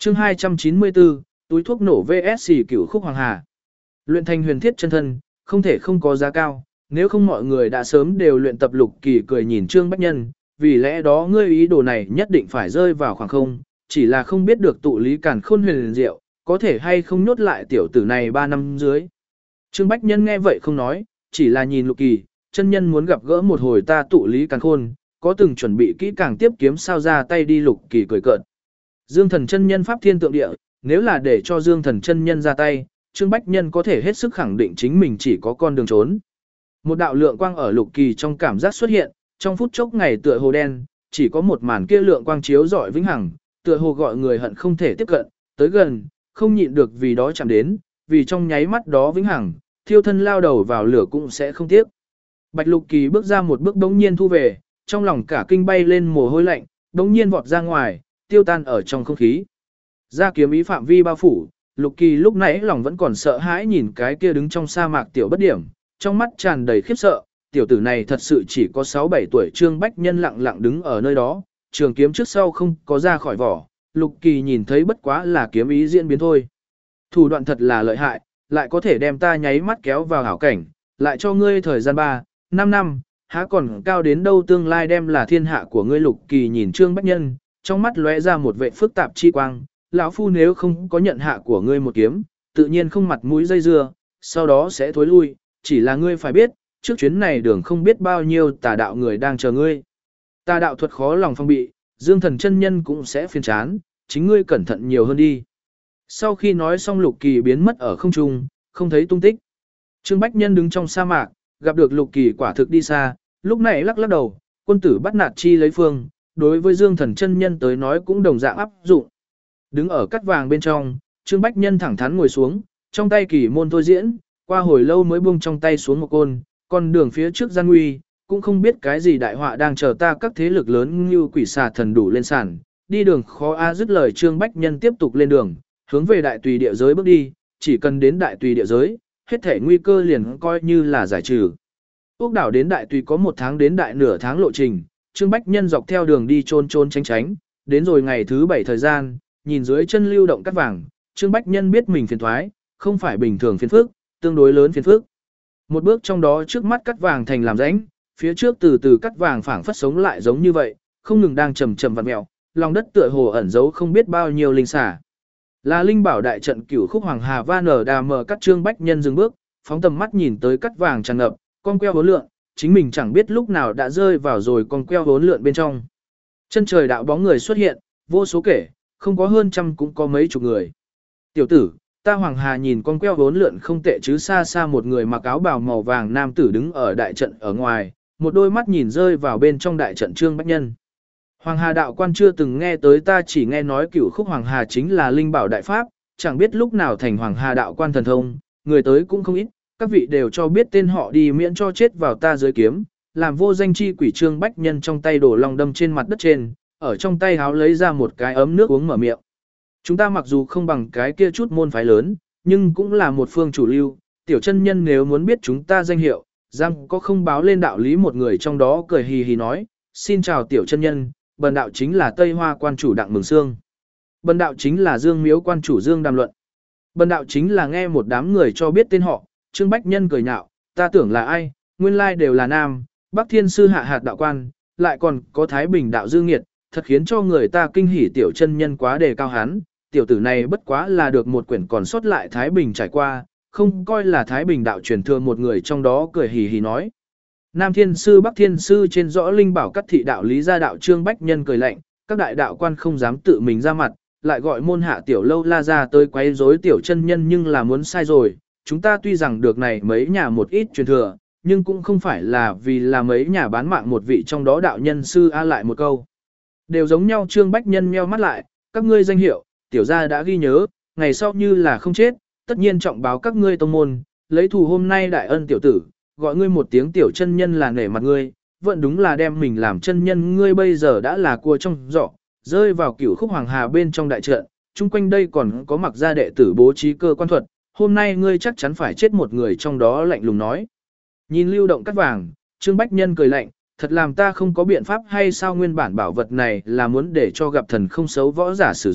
Chương 294, túi thuốc nổ VS Cửu Khúc Hoàng Hà. Luyện thành huyền thiết chân thân, không thể không có giá cao, nếu không mọi người đã sớm đều luyện tập. Lục Kỳ cười nhìn Trương Bách Nhân, vì lẽ đó ngươi ý đồ này nhất định phải rơi vào khoảng không, chỉ là không biết được tụ lý càn khôn huyền diệu, có thể hay không nhốt lại tiểu tử này 3 năm dưới. Trương Bách Nhân nghe vậy không nói, chỉ là nhìn Lục Kỳ, chân nhân muốn gặp gỡ một hồi ta tụ lý càn khôn, có từng chuẩn bị kỹ càng tiếp kiếm sao ra tay đi. Lục Kỳ cười cợt. Dương Thần chân nhân pháp thiên tượng địa, nếu là để cho Dương Thần chân nhân ra tay, Trương Bách Nhân có thể hết sức khẳng định chính mình chỉ có con đường trốn. Một đạo lượng quang ở Lục Kỳ trong cảm giác xuất hiện, trong phút chốc ngày tựa hồ đen, chỉ có một màn kia lượng quang chiếu rọi vĩnh hằng, tựa hồ gọi người hận không thể tiếp cận, tới gần, không nhịn được vì đó chạm đến, vì trong nháy mắt đó vĩnh hằng, thiêu thân lao đầu vào lửa cũng sẽ không tiếc. Bạch Lục Kỳ bước ra một bước bỗng nhiên thu về, trong lòng cả kinh bay lên mồ hôi lạnh, bỗng nhiên vọt ra ngoài, tiêu tan ở trong không khí. Ra kiếm ý phạm vi bao phủ, Lục Kỳ lúc nãy lòng vẫn còn sợ hãi nhìn cái kia đứng trong sa mạc tiểu bất điểm, trong mắt tràn đầy khiếp sợ, tiểu tử này thật sự chỉ có 6-7 tuổi. Trương Bách Nhân lặng lặng đứng ở nơi đó, trường kiếm trước sau không có ra khỏi vỏ, Lục Kỳ nhìn thấy bất quá là kiếm ý diễn biến thôi. Thủ đoạn thật là lợi hại, lại có thể đem ta nháy mắt kéo vào hảo cảnh, lại cho ngươi thời gian 3-5 năm, há còn cao đến đâu, tương lai đem là thiên hạ của ngươi. Lục Kỳ nhìn Trương Bách Nhân, trong mắt lóe ra một vẻ phức tạp chi quang, lão phu nếu không có nhận hạ của ngươi một kiếm, tự nhiên không mặt mũi dây dưa, sau đó sẽ thối lui, chỉ là ngươi phải biết, trước chuyến này đường không biết bao nhiêu tà đạo người đang chờ ngươi. Tà đạo thuật khó lòng phong bị, Dương Thần chân nhân cũng sẽ phiền chán, chính ngươi cẩn thận nhiều hơn đi. Sau khi nói xong, Lục Kỳ biến mất ở không trung, không thấy tung tích. Trương Bách Nhân đứng trong sa mạc, gặp được Lục Kỳ quả thực đi xa, lúc này lắc lắc đầu, quân tử bắt nạt chi lấy phương, đối với Dương Thần chân nhân tới nói cũng đồng dạng áp dụng. Đứng ở cắt vàng bên trong, Trương Bách Nhân thẳng thắn ngồi xuống, trong tay kỳ môn thôi diễn, qua hồi lâu mới buông trong tay xuống một côn, con đường phía trước gian nguy, cũng không biết cái gì đại họa đang chờ ta. Các thế lực lớn như quỷ xà thần đủ lên sàn, đi đường khó a. Dứt lời, Trương Bách Nhân tiếp tục lên đường, hướng về đại tùy địa giới bước đi, chỉ cần đến đại tùy địa giới, hết thể nguy cơ liền coi như là giải trừ. Úc đảo đến đại tùy có 1 tháng đến đại nửa tháng lộ trình, Trương Bách Nhân dọc theo đường đi trôn tránh tránh, đến rồi ngày thứ 7 thời gian, nhìn dưới chân lưu động cát vàng, Trương Bách Nhân biết mình phiền thoái, không phải bình thường phiền phức, tương đối lớn phiền phức. Một bước trong đó trước mắt cát vàng thành làm rãnh, phía trước từ từ cát vàng phảng phất sống lại giống như vậy, không ngừng đang chầm chậm vặn mèo, lòng đất tựa hồ ẩn giấu không biết bao nhiêu linh xả. Là linh bảo đại trận Cửu Khúc Hoàng Hà va nở đà mở. Cát Trương Bách Nhân dừng bước, phóng tầm mắt nhìn tới cát vàng tràn ngập, con queo hỗn lượn, chính mình chẳng biết lúc nào đã rơi vào rồi con queo hỗn lượn bên trong. Chân trời đạo bóng người xuất hiện, vô số kể, không có hơn trăm cũng có mấy chục người. Tiểu tử, ta Hoàng Hà nhìn con queo hỗn lượn không tệ chứ. Xa xa một người mặc áo bào màu vàng nam tử đứng ở đại trận ở ngoài, một đôi mắt nhìn rơi vào bên trong đại trận Trương Bách Nhân. Hoàng Hà đạo quan chưa từng nghe tới, ta chỉ nghe nói Cửu Khúc Hoàng Hà chính là linh bảo đại pháp, chẳng biết lúc nào thành Hoàng Hà đạo quan thần thông, người tới cũng không ít, các vị đều cho biết tên họ đi miễn cho chết vào ta dưới kiếm, làm vô danh chi quỷ. Trương Bách Nhân trong tay đổ long đâm trên mặt đất trên, ở trong tay háo lấy ra một cái ấm nước uống mở miệng. Chúng ta mặc dù không bằng cái kia chút môn phái lớn, nhưng cũng là một phương chủ lưu, tiểu chân nhân nếu muốn biết chúng ta danh hiệu, giang có không báo lên đạo lý. Một người trong đó cười hì hì nói, xin chào tiểu chân nhân, bần đạo chính là Tây Hoa quan chủ Đặng Mừng Sương. Bần đạo chính là Dương Miếu quan chủ Dương Đàm Luận. Bần đạo chính là nghe một đám người cho biết tên họ. Trương Bách Nhân cười nhạo, ta tưởng là ai, nguyên lai đều là nam, Bắc Thiên sư hạ hạt đạo quan, lại còn có Thái Bình đạo Dương Nghiệt, thật khiến cho người ta kinh hỉ. Tiểu chân nhân quá đề cao hắn, tiểu tử này bất quá là được một quyển còn sót lại Thái Bình trải qua, không coi là Thái Bình đạo truyền thừa. Một người trong đó cười hì hì nói, Nam Thiên sư Bắc Thiên sư trên rõ linh bảo cắt thị đạo lý gia đạo. Trương Bách Nhân cười lạnh, các đại đạo quan không dám tự mình ra mặt, lại gọi môn hạ tiểu lâu la ra tới quấy rối tiểu chân nhân, nhưng là muốn sai rồi. Chúng ta tuy rằng được này mấy nhà một ít truyền thừa, nhưng cũng không phải là vì là mấy nhà bán mạng một vị trong đó đạo nhân sư a. Lại một câu đều giống nhau. Trương Bách Nhân nheo mắt lại, các ngươi danh hiệu tiểu gia đã ghi nhớ, ngày sau như là không chết, tất nhiên trọng báo các ngươi tông môn, lấy thù hôm nay đại ân tiểu tử, gọi ngươi một tiếng tiểu chân nhân là nể mặt ngươi, vẫn đúng là đem mình làm chân nhân. Ngươi bây giờ đã là cua trong giỏ, rơi vào Cửu Khúc Hoàng Hà bên trong đại trận, chung quanh đây còn có mặc gia đệ tử bố trí cơ quan thuật, hôm nay ngươi chắc chắn phải chết. Một người trong đó lạnh lùng nói. Nhìn lưu động cát vàng, Trương Bách Nhân cười lạnh, thật làm ta không có biện pháp hay sao? Nguyên bản bảo vật này là muốn để cho gặp thần không xấu võ giả sử dụng,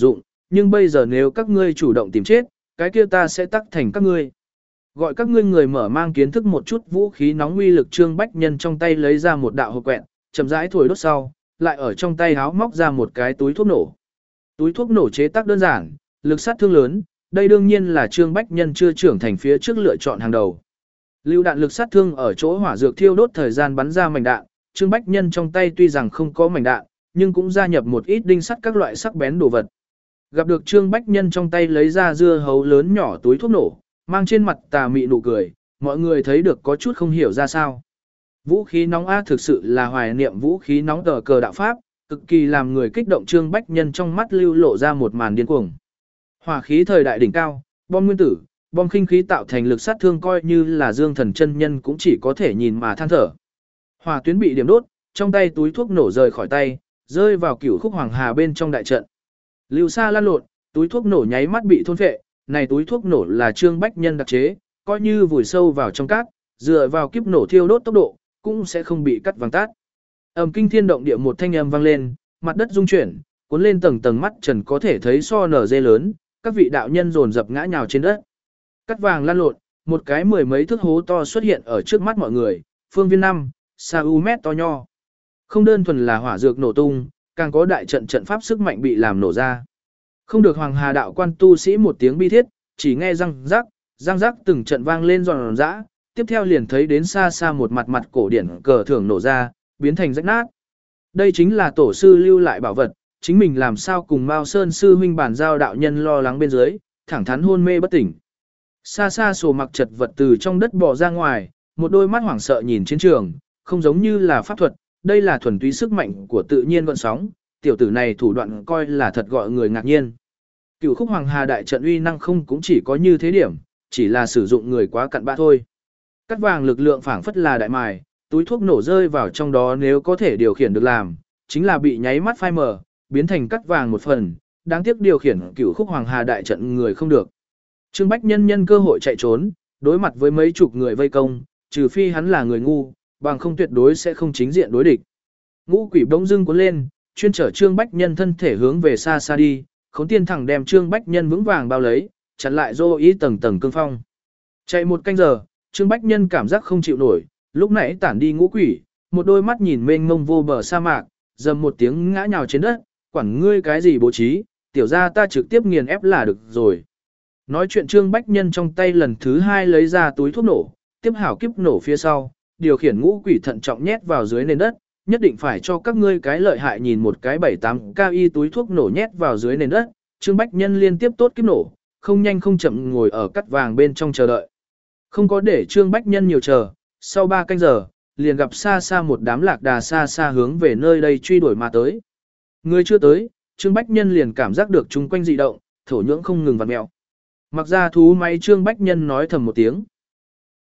nhưng bây giờ nếu các ngươi chủ động tìm chết, cái kia ta sẽ tắc thành các ngươi. Gọi các ngươi người mở mang kiến thức một chút vũ khí nóng uy lực. Trương Bách Nhân trong tay lấy ra một đạo hộp quẹt, chậm rãi thổi đốt sau, lại ở trong tay háo móc ra một cái túi thuốc nổ. Túi thuốc nổ chế tác đơn giản, lực sát thương lớn, đây đương nhiên là Trương Bách Nhân chưa trưởng thành phía trước lựa chọn hàng đầu. Lưu đạn lực sát thương ở chỗ hỏa dược thiêu đốt thời gian bắn ra mảnh đạn, Trương Bách Nhân trong tay tuy rằng không có mảnh đạn, nhưng cũng gia nhập một ít đinh sắt các loại sắc bén đồ vật. Gặp được Trương Bách Nhân trong tay lấy ra dưa hấu lớn nhỏ túi thuốc nổ, mang trên mặt tà mị nụ cười, mọi người thấy được có chút không hiểu ra sao. Vũ khí nóng A thực sự là hoài niệm vũ khí nóng tờ cờ đạo Pháp, cực kỳ làm người kích động. Trương Bách Nhân trong mắt lưu lộ ra một màn điên cuồng. Hỏa khí thời đại đỉnh cao, bom nguyên tử, bom khinh khí tạo thành lực sát thương coi như là Dương Thần chân nhân cũng chỉ có thể nhìn mà than thở. Hỏa tuyến bị điểm đốt, trong tay túi thuốc nổ rời khỏi tay, rơi vào Cửu Khúc Hoàng Hà bên trong đại trận. Lưu Sa lăn lộn, túi thuốc nổ nháy mắt bị thôn phệ, này túi thuốc nổ là Trương Bách Nhân đặc chế, coi như vùi sâu vào trong cát, dựa vào kiếp nổ thiêu đốt tốc độ, cũng sẽ không bị cắt vàng tát. Ầm kinh thiên động địa một thanh âm vang lên, mặt đất rung chuyển, cuốn lên tầng tầng mắt trần có thể thấy so nở dê lớn, các vị đạo nhân dồn dập ngã nhào trên đất. Cắt vàng lăn lộn, một cái mười mấy thước hố to xuất hiện ở trước mắt mọi người, phương viên 5, xa u mét to nho. Không đơn thuần là hỏa dược nổ tung, càng có đại trận trận pháp sức mạnh bị làm nổ ra. Không được Hoàng Hà đạo quan tu sĩ một tiếng bi thiết, chỉ nghe răng rắc từng trận vang lên giòn giã, tiếp theo liền thấy đến xa xa một mặt mặt cổ điển cờ thưởng nổ ra, biến thành rách nát. Đây chính là tổ sư lưu lại bảo vật, chính mình làm sao cùng Mao Sơn sư huynh bản giao đạo nhân lo lắng bên dưới, thẳng thắn hôn mê bất tỉnh. Xa xa sổ mặc chật vật từ trong đất bò ra ngoài, một đôi mắt hoảng sợ nhìn chiến trường, không giống như là pháp thuật, đây là thuần túy sức mạnh của tự nhiên gợn sóng, tiểu tử này thủ đoạn coi là thật gọi người ngạc nhiên. Cửu Khúc Hoàng Hà đại trận uy năng không cũng chỉ có như thế điểm, chỉ là sử dụng người quá cặn bã thôi. Cắt vàng lực lượng phảng phất là đại mài, túi thuốc nổ rơi vào trong đó nếu có thể điều khiển được làm, chính là bị nháy mắt phai mờ, biến thành cắt vàng một phần, đáng tiếc điều khiển Cửu Khúc Hoàng Hà đại trận người không được. Trương Bách Nhân nhân cơ hội chạy trốn, đối mặt với mấy chục người vây công, trừ phi hắn là người ngu, bằng không tuyệt đối sẽ không chính diện đối địch. Ngũ quỷ bỗng dưng cuốn lên, chuyên chở Trương Bách Nhân thân thể hướng về xa xa đi, Khốn Tiên thẳng đem Trương Bách Nhân vững vàng bao lấy, chặn lại Dô Ý tầng tầng cương phong. Chạy một canh giờ, Trương Bách Nhân cảm giác không chịu nổi, lúc nãy tản đi ngũ quỷ, một đôi mắt nhìn mênh mông vô bờ sa mạc, dầm một tiếng ngã nhào trên đất, quản ngươi cái gì bố trí, tiểu ra ta trực tiếp nghiền ép là được rồi. Nói chuyện Trương Bách Nhân trong tay lần thứ hai lấy ra túi thuốc nổ, tiếp hảo kiếp nổ phía sau, điều khiển ngũ quỷ thận trọng nhét vào dưới nền đất, nhất định phải cho các ngươi cái lợi hại. Nhìn một cái 7-8 KI túi thuốc nổ nhét vào dưới nền đất, Trương Bách Nhân liên tiếp tốt kiếp nổ, không nhanh không chậm ngồi ở cắt vàng bên trong chờ đợi. Không có để Trương Bách Nhân nhiều chờ, sau 3 canh giờ, liền gặp xa xa một đám lạc đà xa xa hướng về nơi đây truy đuổi mà tới. Người chưa tới, Trương Bách Nhân liền cảm giác được chung quanh dị động, thổ nhưỡng không ngừng vặn mèo. Mặc ra thú máy Trương Bách Nhân nói thầm một tiếng.